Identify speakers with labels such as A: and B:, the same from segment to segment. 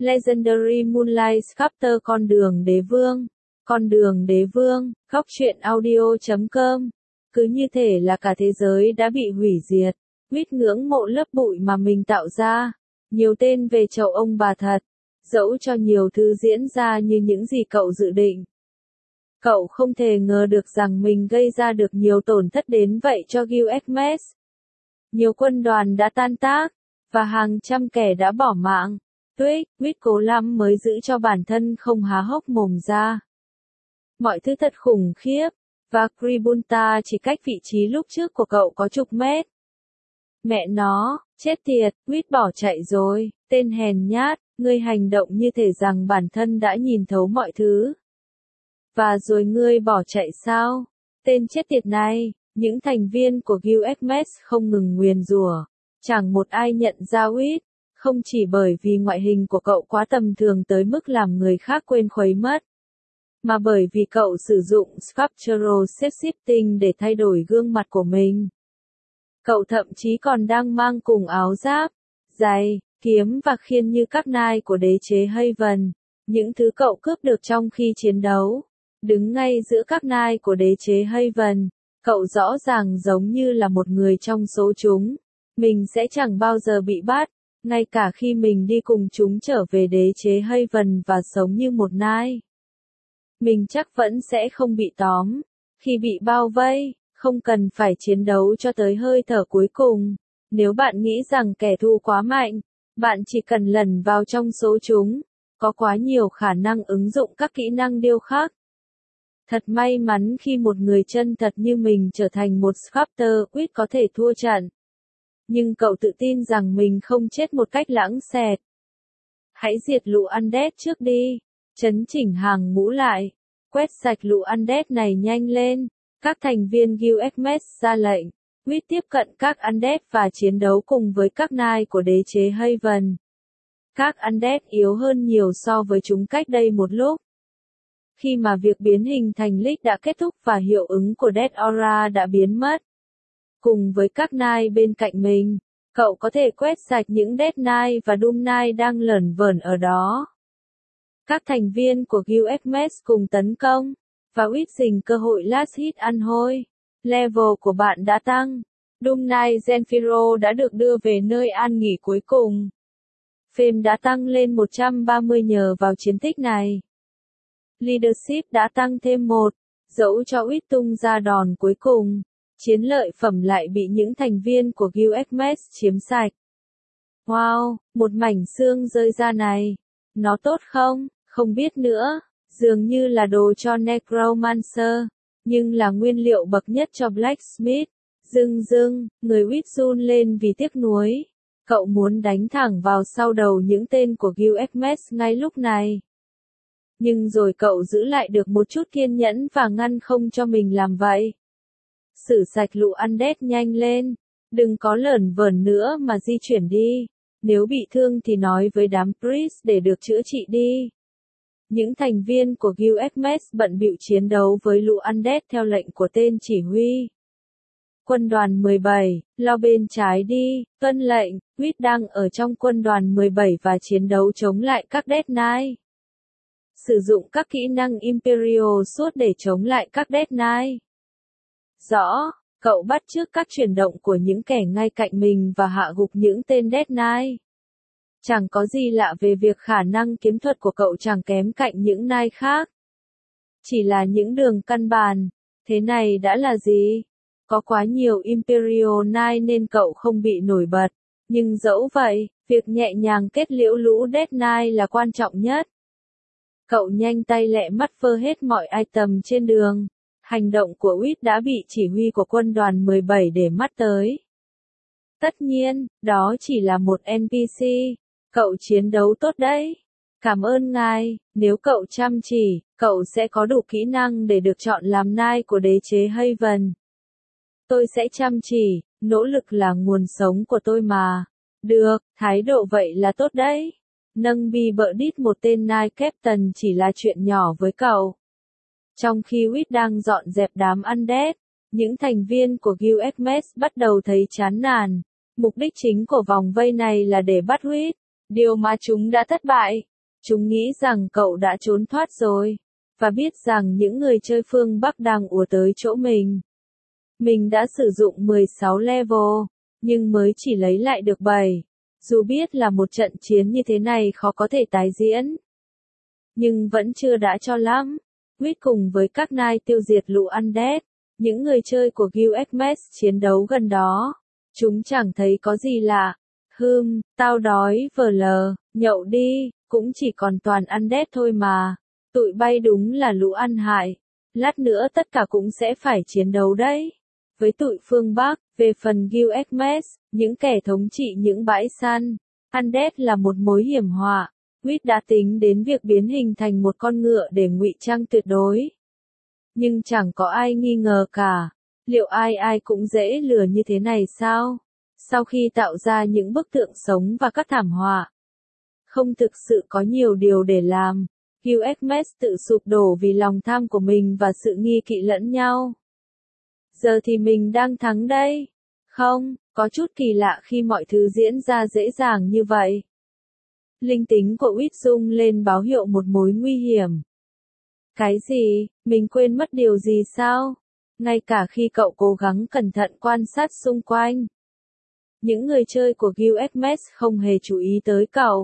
A: Legendary Moonlight Sculptor Con đường đế vương, góc truyện audio.com. Cứ như thể là cả thế giới đã bị hủy diệt. Quýt ngưỡng mộ lớp bụi mà mình tạo ra. Nhiều tên về chầu ông bà thật. Dẫu cho nhiều thứ diễn ra như những gì cậu dự định. Cậu không thể ngờ được rằng mình gây ra được nhiều tổn thất đến vậy cho Guildmates. Nhiều quân đoàn đã tan tác, và hàng trăm kẻ đã bỏ mạng. Quýt cố lắm mới giữ cho bản thân không há hốc mồm ra. Mọi thứ thật khủng khiếp, và Kribunta chỉ cách vị trí lúc trước của cậu có chục mét. Mẹ nó, chết tiệt, Quýt bỏ chạy rồi, tên hèn nhát, ngươi hành động như thể rằng bản thân đã nhìn thấu mọi thứ. Và rồi ngươi bỏ chạy sao? Tên chết tiệt này, những thành viên của Guildmates không ngừng nguyền rủa. Chẳng một ai nhận ra Quýt, không chỉ bởi vì ngoại hình của cậu quá tầm thường tới mức làm người khác quên khuấy mất, mà bởi vì cậu sử dụng Sculptural Shape-shifting để thay đổi gương mặt của mình. Cậu thậm chí còn đang mang cùng áo giáp, giày, kiếm và khiên như các nai của đế chế Haven, những thứ cậu cướp được trong khi chiến đấu. Đứng ngay giữa các nai của đế chế Haven, cậu rõ ràng giống như là một người trong số chúng. Mình sẽ chẳng bao giờ bị bắt, ngay cả khi mình đi cùng chúng trở về đế chế Haven và sống như một nai. Mình chắc vẫn sẽ không bị tóm. Khi bị bao vây, không cần phải chiến đấu cho tới hơi thở cuối cùng. Nếu bạn nghĩ rằng kẻ thù quá mạnh, bạn chỉ cần lẩn vào trong số chúng. Có quá nhiều khả năng ứng dụng các kỹ năng điêu khắc. Thật may mắn khi một người chân thật như mình trở thành một sculptor. Quýt có thể thua trận. Nhưng cậu tự tin rằng mình không chết một cách lãng xẹt. Hãy diệt lũ undead trước đi. Chấn chỉnh hàng ngũ lại. Quét sạch lũ undead này nhanh lên. Các thành viên Guildmates ra lệnh. Quýt tiếp cận các undead và chiến đấu cùng với các nai của đế chế Haven. Các undead yếu hơn nhiều so với chúng cách đây một lúc. Khi mà việc biến hình thành Lich đã kết thúc và hiệu ứng của Death Aura đã biến mất. Cùng với các nai bên cạnh mình, cậu có thể quét sạch những Death Knight và Doom Knight đang lởn vởn ở đó. Các thành viên của Guildmates cùng tấn công, và Quýt dình cơ hội last hit ăn hôi. Level của bạn đã tăng. Doom Knight Zenfiro đã được đưa về nơi an nghỉ cuối cùng. Fame đã tăng lên 130 nhờ vào chiến tích này. Leadership đã tăng thêm 1, dẫu cho Quýt tung ra đòn cuối cùng. Chiến lợi phẩm lại bị những thành viên của Guildmates chiếm sạch. Wow, một mảnh xương rơi ra này. Nó tốt không? Không biết nữa. Dường như là đồ cho Necromancer, nhưng là nguyên liệu bậc nhất cho Blacksmith. Người Quýt run lên vì tiếc nuối. Cậu muốn đánh thẳng vào sau đầu những tên của Guildmates ngay lúc này. Nhưng rồi cậu giữ lại được một chút kiên nhẫn và ngăn không cho mình làm vậy. Xử sạch lũ undead nhanh lên. Đừng có lởn vởn nữa mà di chuyển đi. Nếu bị thương thì nói với đám priest để được chữa trị đi. Những thành viên của Guildmates bận bịu chiến đấu với lũ undead theo lệnh của tên chỉ huy. Quân đoàn 17, lao bên trái đi, tuân lệnh. Quýt đang ở trong quân đoàn 17 và chiến đấu chống lại các Death Knight. Sử dụng các kỹ năng Imperial suốt để chống lại các Death Knight. Rõ, cậu bắt chước các chuyển động của những kẻ ngay cạnh mình và hạ gục những tên Death Knight. Chẳng có gì lạ về việc khả năng kiếm thuật của cậu chẳng kém cạnh những Knight khác. Chỉ là những đường căn bản. Thế này đã là gì? Có quá nhiều Imperial Knight nên cậu không bị nổi bật. Nhưng dẫu vậy, việc nhẹ nhàng kết liễu lũ Death Knight là quan trọng nhất. Cậu nhanh tay lẹ mắt vơ hết mọi item trên đường. Hành động của Quýt đã bị chỉ huy của quân đoàn 17 để mắt tới. Tất nhiên, đó chỉ là một NPC. Cậu chiến đấu tốt đấy. Cảm ơn ngài, nếu cậu chăm chỉ, cậu sẽ có đủ kỹ năng để được chọn làm nai của đế chế Haven. Tôi sẽ chăm chỉ, nỗ lực là nguồn sống của tôi mà. Được, thái độ vậy là tốt đấy. Nâng bi bợ đít một tên Knight Captain chỉ là chuyện nhỏ với cậu. Trong khi Quýt đang dọn dẹp đám undead, những thành viên của Guildmates bắt đầu thấy chán nản. Mục đích chính của vòng vây này là để bắt Quýt, điều mà chúng đã thất bại. Chúng nghĩ rằng cậu đã trốn thoát rồi, và biết rằng những người chơi phương Bắc đang ùa tới chỗ mình. Mình đã sử dụng 16 level, nhưng mới chỉ lấy lại được 7. Dù biết là một trận chiến như thế này khó có thể tái diễn, nhưng vẫn chưa đã cho lắm. Quýt cùng với các knight tiêu diệt lũ undead, những người chơi của Guild Xmas chiến đấu gần đó. Chúng chẳng thấy có gì lạ. Tao đói lờ, nhậu đi, cũng chỉ còn toàn undead thôi mà. Tụi bay đúng là lũ ăn hại. Lát nữa tất cả cũng sẽ phải chiến đấu đấy. Với tụi phương Bắc, về phần Guild Xmas, những kẻ thống trị những bãi săn, undead là một mối hiểm họa. Quýt đã tính đến việc biến hình thành một con ngựa để ngụy trang tuyệt đối. Nhưng chẳng có ai nghi ngờ cả. Liệu ai cũng dễ lừa như thế này sao? Sau khi tạo ra những bức tượng sống và các thảm họa, không thực sự có nhiều điều để làm. Guild Xmas tự sụp đổ vì lòng tham của mình và sự nghi kỵ lẫn nhau. Giờ thì mình đang thắng đây. Không, có chút kỳ lạ khi mọi thứ diễn ra dễ dàng như vậy. Linh tính của Quýt rung lên báo hiệu một mối nguy hiểm. Cái gì? Mình quên mất điều gì sao? Ngay cả khi cậu cố gắng cẩn thận quan sát xung quanh, những người chơi của Guild Xmas không hề chú ý tới cậu.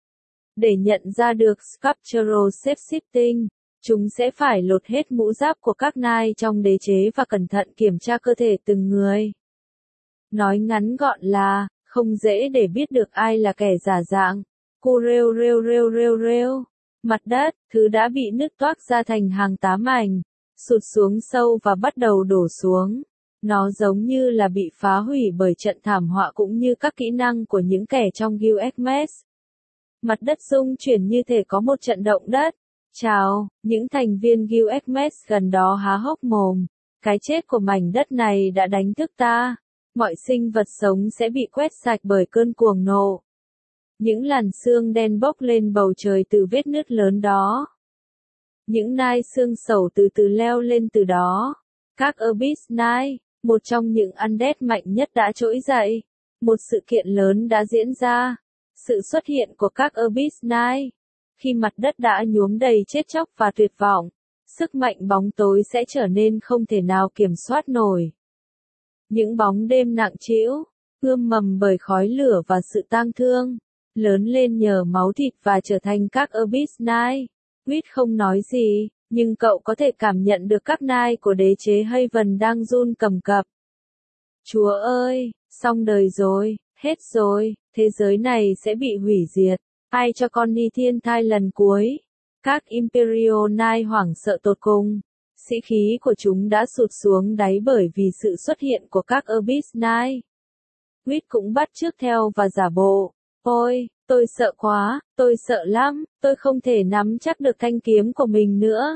A: Để nhận ra được Sculptural Shape-shifting, chúng sẽ phải lột hết mũ giáp của các knight trong đế chế và cẩn thận kiểm tra cơ thể từng người. Nói ngắn gọn là, không dễ để biết được ai là kẻ giả dạng. Cu rêu rêu rêu rêu rêu. Mặt đất, thứ đã bị nứt toác ra thành hàng tá mảnh, sụt xuống sâu và bắt đầu đổ xuống. Nó giống như là bị phá hủy bởi trận thảm họa cũng như các kỹ năng của những kẻ trong Guild Xmas. Mặt đất rung chuyển như thể có một trận động đất. Chào, những thành viên Guild Xmas gần đó há hốc mồm. Cái chết của mảnh đất này đã đánh thức ta. Mọi sinh vật sống sẽ bị quét sạch bởi cơn cuồng nộ. Những làn xương đen bốc lên bầu trời từ vết nứt lớn đó. Những nai xương sầu từ từ leo lên từ đó. Các Abyss Knight, một trong những undead mạnh nhất đã trỗi dậy. Một sự kiện lớn đã diễn ra. Sự xuất hiện của các Abyss Knight. Khi mặt đất đã nhuốm đầy chết chóc và tuyệt vọng, sức mạnh bóng tối sẽ trở nên không thể nào kiểm soát nổi. Những bóng đêm nặng trĩu, ươm mầm bởi khói lửa và sự tang thương, lớn lên nhờ máu thịt và trở thành các Abyss Knight. Quýt không nói gì, nhưng cậu có thể cảm nhận được các knight của đế chế Haven đang run cầm cập. Chúa ơi, xong đời rồi, hết rồi, thế giới này sẽ bị hủy diệt. Ai cho con đi thiên thai lần cuối? Các Imperial Knight hoảng sợ tột cùng. Sĩ khí của chúng đã sụt xuống đáy bởi vì sự xuất hiện của các Abyss Knight. Quýt cũng bắt chước theo và giả bộ. Ôi, tôi sợ quá, tôi sợ lắm, tôi không thể nắm chắc được thanh kiếm của mình nữa.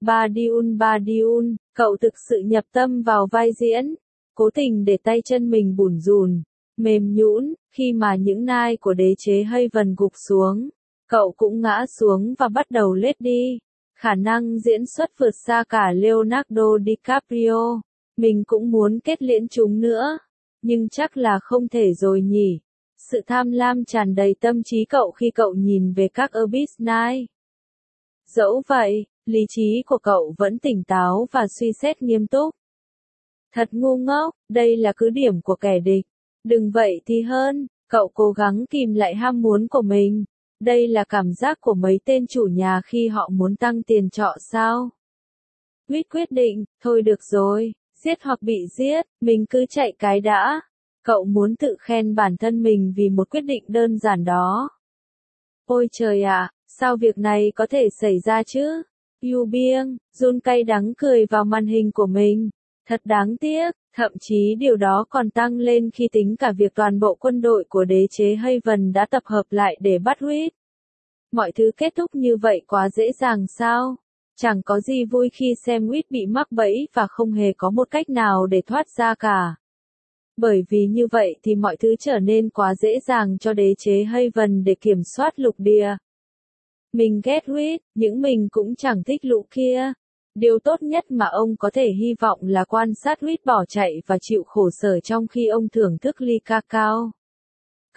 A: Badiun, cậu thực sự nhập tâm vào vai diễn. Cố tình để tay chân mình bủn rủn, mềm nhũn, khi mà những knight của đế chế Haven gục xuống. Cậu cũng ngã xuống và bắt đầu lết đi. Khả năng diễn xuất vượt xa cả Leonardo DiCaprio. Mình cũng muốn kết liễn chúng nữa. Nhưng chắc là không thể rồi nhỉ. Sự tham lam tràn đầy tâm trí cậu khi cậu nhìn về các Abyss Knight. Dẫu vậy, lý trí của cậu vẫn tỉnh táo và suy xét nghiêm túc. Thật ngu ngốc, đây là cứ điểm của kẻ địch. Đừng vậy thì hơn, cậu cố gắng kìm lại ham muốn của mình. Đây là cảm giác của mấy tên chủ nhà khi họ muốn tăng tiền trọ sao? Quýt quyết định, thôi được rồi, giết hoặc bị giết, mình cứ chạy cái đã. Cậu muốn tự khen bản thân mình vì một quyết định đơn giản đó. Ôi trời ạ, sao việc này có thể xảy ra chứ? Yu Bieng, Jun cay đắng cười vào màn hình của mình. Thật đáng tiếc, thậm chí điều đó còn tăng lên khi tính cả việc toàn bộ quân đội của đế chế Haven đã tập hợp lại để bắt Quýt. Mọi thứ kết thúc như vậy quá dễ dàng sao? Chẳng có gì vui khi xem Quýt bị mắc bẫy và không hề có một cách nào để thoát ra cả. Bởi vì như vậy thì mọi thứ trở nên quá dễ dàng cho đế chế Haven để kiểm soát lục địa. Mình ghét Quýt, nhưng mình cũng chẳng thích lũ kia. Điều tốt nhất mà ông có thể hy vọng là quan sát Quýt bỏ chạy và chịu khổ sở trong khi ông thưởng thức ly cacao.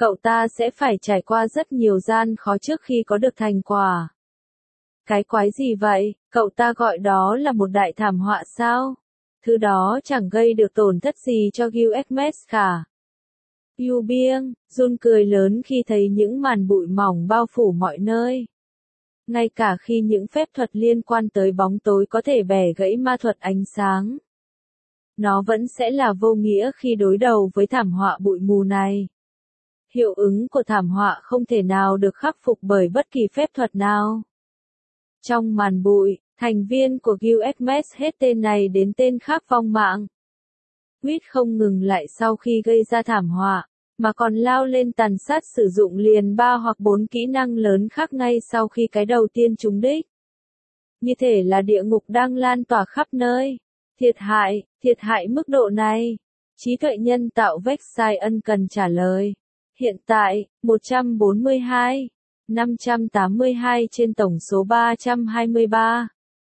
A: cậu ta sẽ phải trải qua rất nhiều gian khó trước khi có được thành quả. Cái quái gì vậy, cậu ta gọi đó là một đại thảm họa sao? Thứ đó chẳng gây được tổn thất gì cho UXMS cả. Yu Bieng, Jun cười lớn khi thấy những màn bụi mỏng bao phủ mọi nơi. Ngay cả khi những phép thuật liên quan tới bóng tối có thể bẻ gãy ma thuật ánh sáng, nó vẫn sẽ là vô nghĩa khi đối đầu với thảm họa bụi mù này. Hiệu ứng của thảm họa không thể nào được khắc phục bởi bất kỳ phép thuật nào. Trong màn bụi, thành viên của UXMS hết tên này đến tên khác vong mạng. Quýt không ngừng lại sau khi gây ra thảm họa, mà còn lao lên tàn sát sử dụng liền 3 hoặc 4 kỹ năng lớn khác ngay sau khi cái đầu tiên trúng đích. Như thể là địa ngục đang lan tỏa khắp nơi. Thiệt hại mức độ này. Trí tuệ nhân tạo Vexai ân cần trả lời. Hiện tại, 142, 582 trên tổng số 323.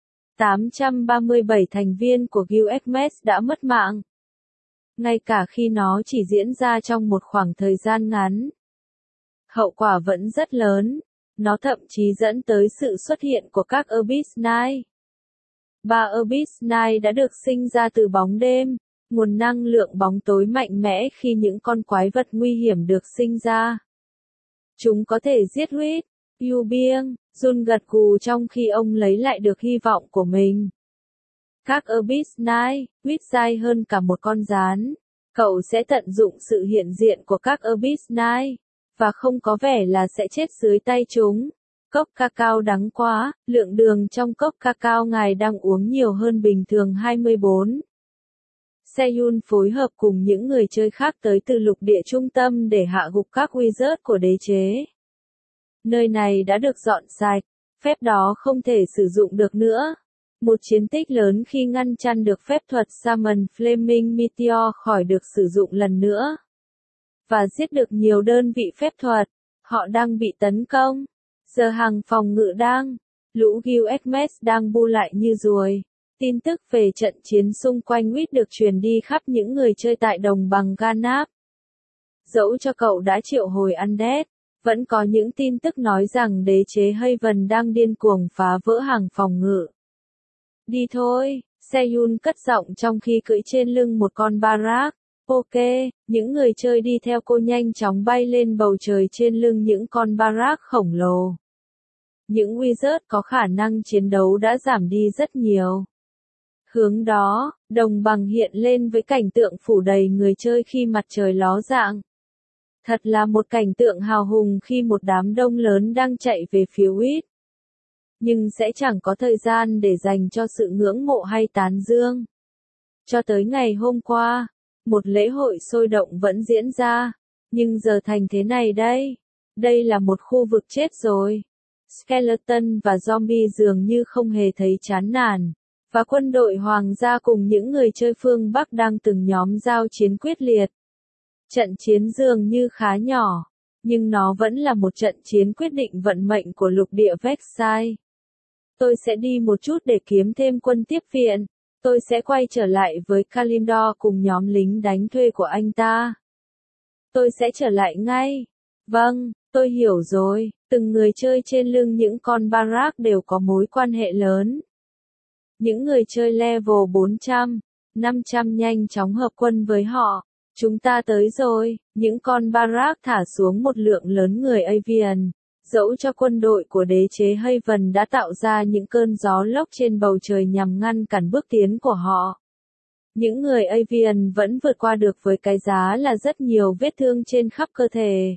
A: 837 thành viên của UXMS đã mất mạng. Ngay cả khi nó chỉ diễn ra trong một khoảng thời gian ngắn. Hậu quả vẫn rất lớn. Nó thậm chí dẫn tới sự xuất hiện của các Abyss Knight. 3 Abyss Knight đã được sinh ra từ bóng đêm, nguồn năng lượng bóng tối mạnh mẽ khi những con quái vật nguy hiểm được sinh ra. Chúng có thể giết Huyết. Yu Bieng, Jun gật gù trong khi ông lấy lại được hy vọng của mình. Các Abyss Knight, Huyết dai hơn cả một con gián. Cậu sẽ tận dụng sự hiện diện của các Abyss Knight, và không có vẻ là sẽ chết dưới tay chúng. Cốc cacao đắng quá, lượng đường trong cốc cacao ngài đang uống nhiều hơn bình thường 24. Seyun phối hợp cùng những người chơi khác tới từ lục địa trung tâm để hạ gục các wizard của đế chế. Nơi này đã được dọn sạch, phép đó không thể sử dụng được nữa. Một chiến tích lớn khi ngăn chặn được phép thuật Summon Flaming Meteor khỏi được sử dụng lần nữa. Và giết được nhiều đơn vị phép thuật. Họ đang bị tấn công. Giờ hàng phòng ngự đang. Lũ UXMS đang bu lại như ruồi. Tin tức về trận chiến xung quanh Wit được truyền đi khắp những người chơi tại đồng bằng Ganap. Dẫu cho cậu đã triệu hồi Undead, vẫn có những tin tức nói rằng đế chế Haven đang điên cuồng phá vỡ hàng phòng ngự. Đi thôi, Seyun cất giọng trong khi cưỡi trên lưng một con Barak. Ok, những người chơi đi theo cô nhanh chóng bay lên bầu trời trên lưng những con Barak khổng lồ. Những wizard có khả năng chiến đấu đã giảm đi rất nhiều. Hướng đó, đồng bằng hiện lên với cảnh tượng phủ đầy người chơi khi mặt trời ló dạng. Thật là một cảnh tượng hào hùng khi một đám đông lớn đang chạy về phía Wit. Nhưng sẽ chẳng có thời gian để dành cho sự ngưỡng mộ hay tán dương. Cho tới ngày hôm qua, một lễ hội sôi động vẫn diễn ra, nhưng giờ thành thế này đây. Đây là một khu vực chết rồi. Skeleton và zombie dường như không hề thấy chán nản, và quân đội hoàng gia cùng những người chơi phương Bắc đang từng nhóm giao chiến quyết liệt. Trận chiến dường như khá nhỏ, nhưng nó vẫn là một trận chiến quyết định vận mệnh của lục địa Vexai. Tôi sẽ đi một chút để kiếm thêm quân tiếp viện. Tôi sẽ quay trở lại với Kalimdor cùng nhóm lính đánh thuê của anh ta. Tôi sẽ trở lại ngay. Vâng, tôi hiểu rồi. Từng người chơi trên lưng những con Barak đều có mối quan hệ lớn. Những người chơi level 400, 500 nhanh chóng hợp quân với họ. Chúng ta tới rồi. Những con Barak thả xuống một lượng lớn người Avian. Dẫu cho quân đội của đế chế Haven đã tạo ra những cơn gió lốc trên bầu trời nhằm ngăn cản bước tiến của họ. Những người Avian vẫn vượt qua được với cái giá là rất nhiều vết thương trên khắp cơ thể.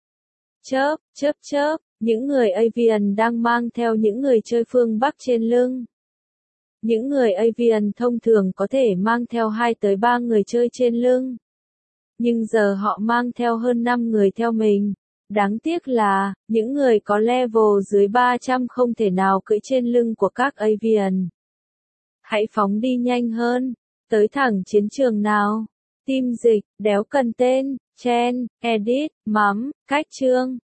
A: Chớp, những người Avian đang mang theo những người chơi phương Bắc trên lưng. Những người Avian thông thường có thể mang theo 2 tới 3 người chơi trên lưng. Nhưng giờ họ mang theo hơn 5 người theo mình. Đáng tiếc là, những người có level dưới 300 không thể nào cưỡi trên lưng của các Avian. Hãy phóng đi nhanh hơn, tới thẳng chiến trường nào. Team dịch, đéo cần tên, Chen, Edit, Mắm, Cách chương.